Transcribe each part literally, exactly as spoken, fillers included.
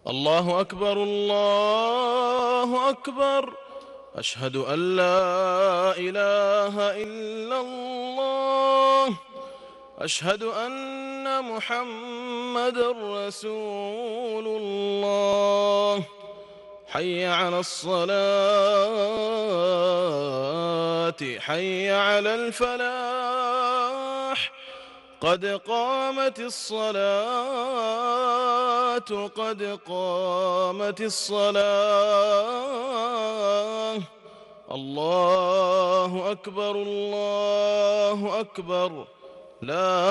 الله أكبر الله أكبر. أشهد أن لا إله إلا الله. أشهد أن محمدًا رسول الله. حي على الصلاة حي على الفلاح. قد قامت الصلاة قد قامت الصلاة. الله أكبر الله أكبر. لا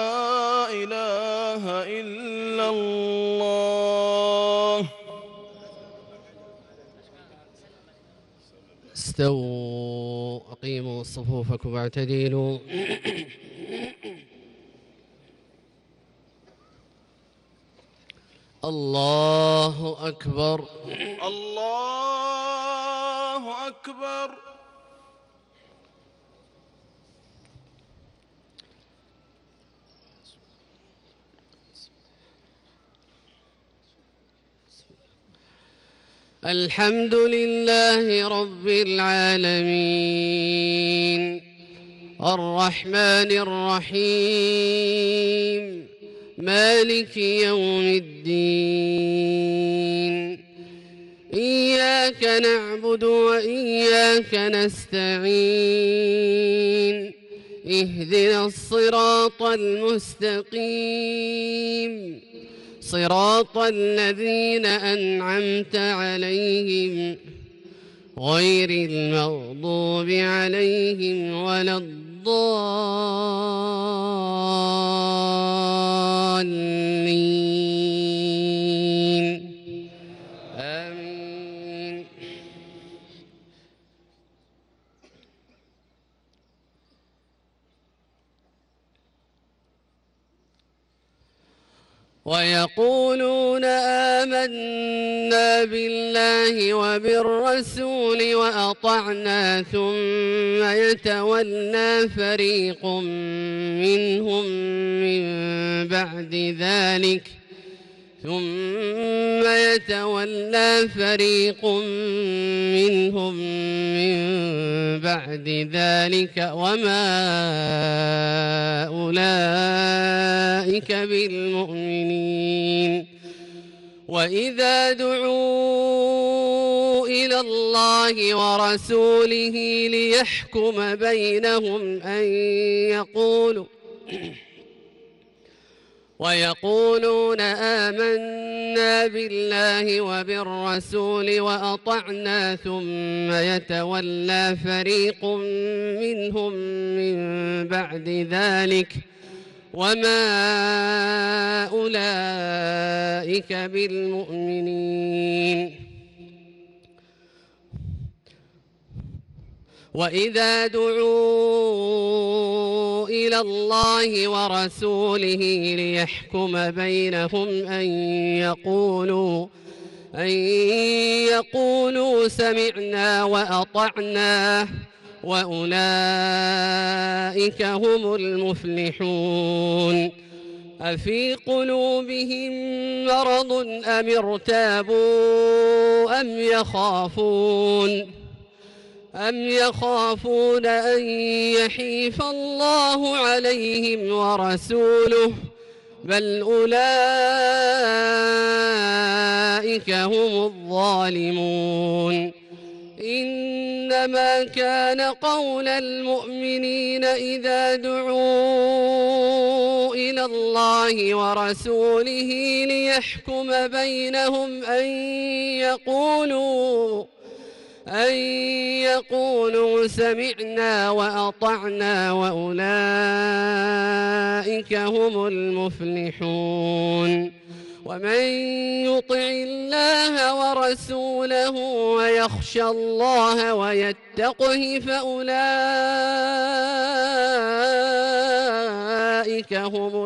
إله إلا الله. استووا أقيموا صفوفكم واعتدلوا. الله أكبر الله أكبر. الحمد لله رب العالمين الرحمن الرحيم مالك يوم الدين. إياك نعبد وإياك نستعين. اهدنا الصراط المستقيم صراط الذين أنعمت عليهم غير المغضوب عليهم ولا الضالين. آمين. ويقولون آمنا بالله وبالرسول وأطعنا ثم يتولى فريق منهم من بعد ذلك ثم يتولى فريق منهم من بعد ذلك وما أولئك بالمؤمنين. وإذا دعوا إلى الله ورسوله ليحكم بينهم أن يقولوا ويقولون آمنا بالله وبالرسول وأطعنا ثم يتولى فريق منهم من بعد ذلك وما أولئك بالمؤمنين. وإذا دعوا إلى الله ورسوله ليحكم بينهم أن يقولوا أن يقولوا سمعنا وأطعنا وأولئك هم المفلحون. أفي قلوبهم مرض أم ارتابوا أم يخافون أم يخافون أن يحيف الله عليهم ورسوله بل أولئك هم الظالمون. إنما كان قول المؤمنين إذا دعوا إلى الله ورسوله ليحكم بينهم أن يقولوا أن يقولوا سمعنا وأطعنا وأولئك هم المفلحون. ومن يطع الله ورسوله ويخشى الله ويتقه فأولئك هم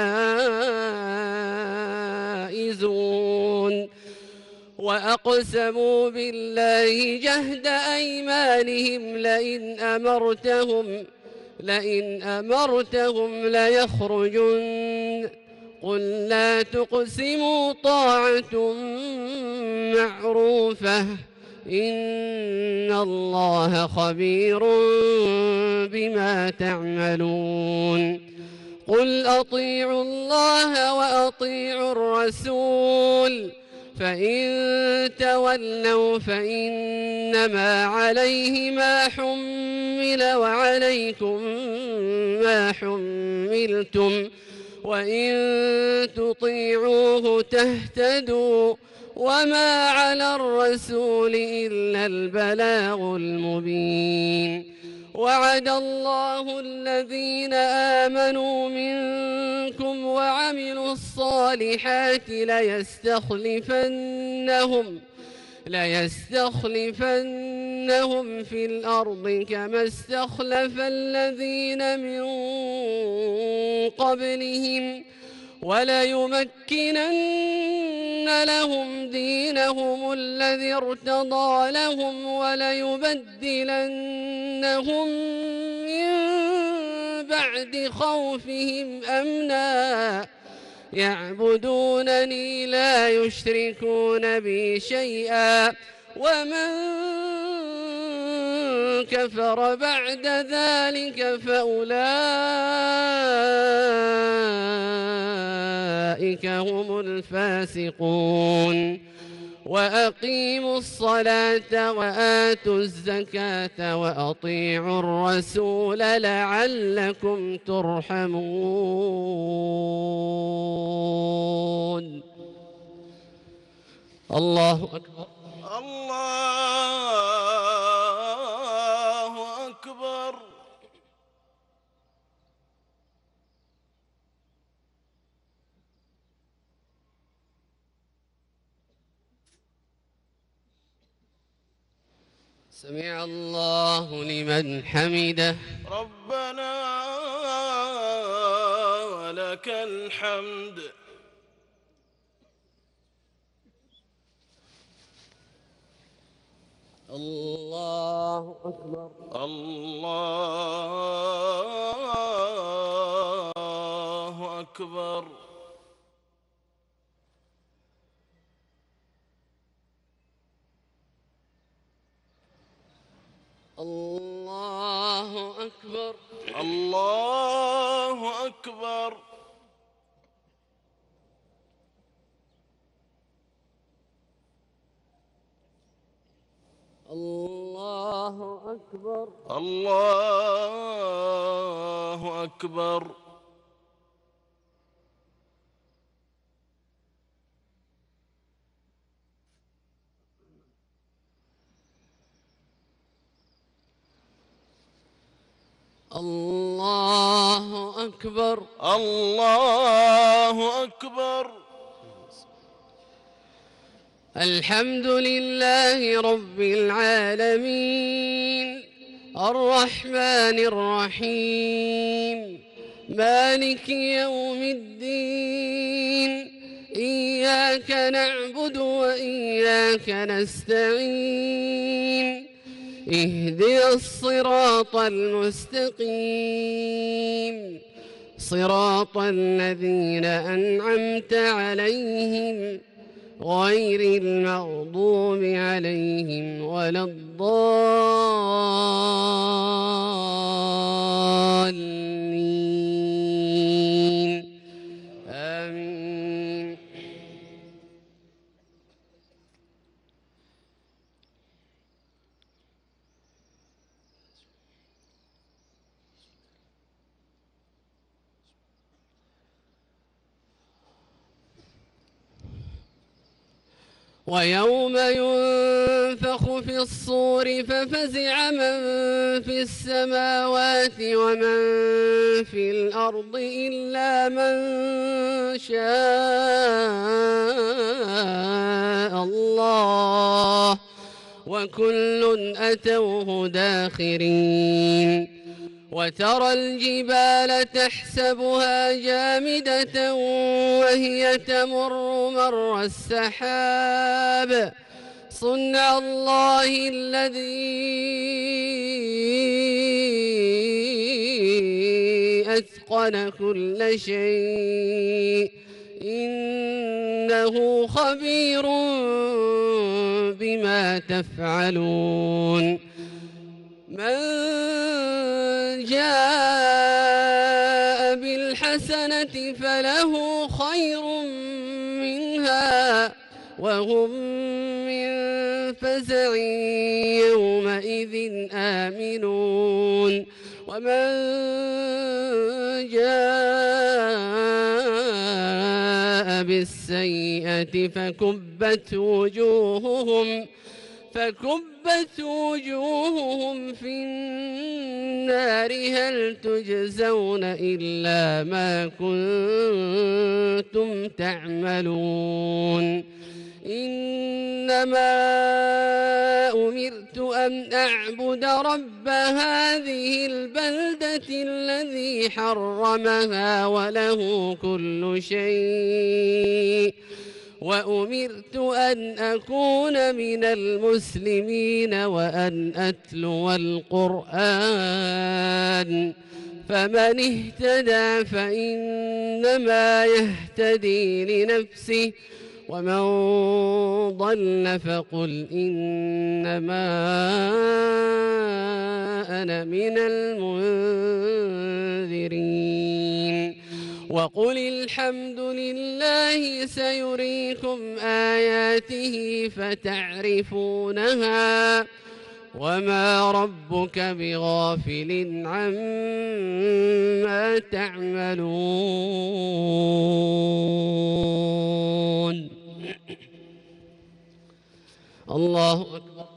الفائزون. وأقسموا بالله جهد أيمانهم لئن أمرتهم لئن أمرتهم ليخرجن قل لا تقسموا طاعة معروفة إن الله خبير بما تعملون قل أطيعوا الله وأطيعوا الرسول فإن تولوا فإنما عليه ما حمل وعليكم ما حملتم وإن تطيعوه تهتدوا وما على الرسول إلا البلاغ المبين وعد الله الذين آمنوا منكم وعملوا الصالحات ليستخلفنهم ليستخلفنهم في الأرض كما استخلف الذين من قبلهم وليمكنن لهم دينهم الذي ارتضى لهم وليبدلنهم من بعد خوفهم أمنا يعبدونني لا يشركون بي شيئا ومن كفر بعد ذلك فأولئك هم الفاسقون وأقيموا الصلاة وآتوا الزكاة وأطيعوا الرسول لعلكم ترحمون الله أكبر الله أكبر سمع الله لمن حمده ربنا ولك الحمد الله أكبر الله أكبر الله أكبر الله أكبر الله أكبر الله أكبر الله أكبر الله أكبر الحمد لله رب العالمين الرحمن الرحيم مالك يوم الدين إياك نعبد وإياك نستعين اهدنا الصراط المستقيم صراط الذين أنعمت عليهم غير المغضوب عليهم ولا الضالين آمين ويوم ينفخ في الصور ففزع من في السماوات ومن في الأرض إلا من شاء الله وكل أتوه داخرين وترى الجبال تحسبها جامدة وهي تمر مر السحاب صنع الله الذي أتقن كل شيء إنه خبير بما تفعلون من جاء بالحسنة فله خير منها وهم من فزع يومئذ آمنون ومن جاء بالسيئة فكبت وجوههم فكبت وجوههم في النار هل تجزون إلا ما كنتم تعملون إنما أمرت أن أعبد رب هذه البلدة الذي حرمها وله كل شيء وأمرت أن أكون من المسلمين وأن أتلو القرآن فمن اهتدى فإنما يهتدي لنفسه ومن ضل فقل إنما أنا من المنذرين وقل الحمد لله سيريكم آياته فتعرفونها وما ربك بغافل عما تعملون الله أكبر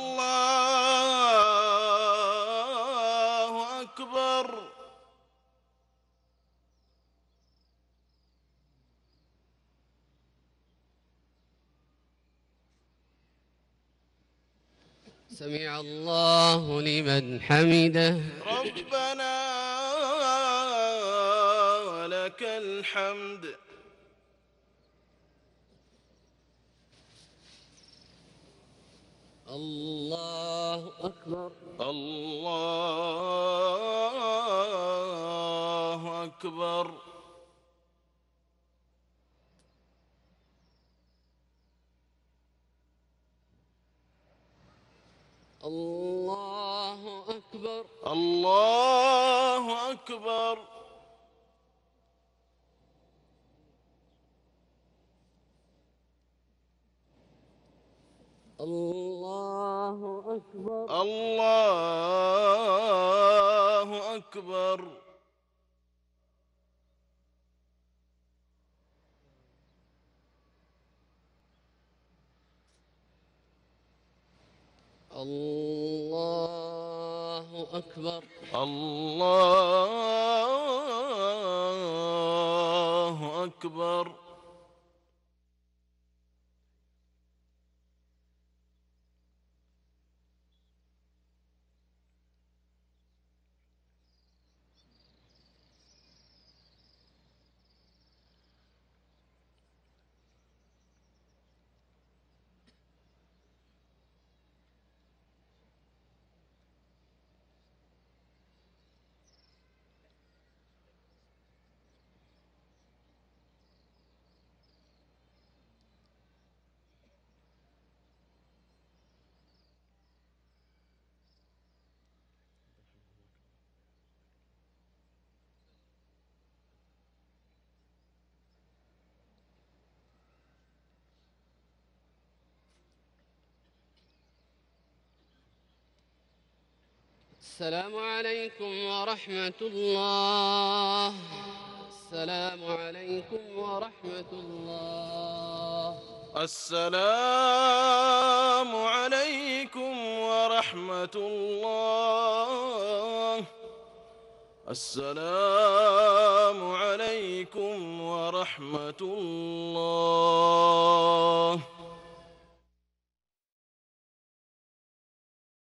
الله أكبر سمع الله لمن حمده ربنا ولك الحمد الله أكبر الله أكبر الله أكبر الله أكبر الله أكبر الله أكبر الله أكبر الله أكبر السلام عليكم ورحمة الله السلام عليكم ورحمة الله السلام عليكم ورحمة الله السلام عليكم ورحمة الله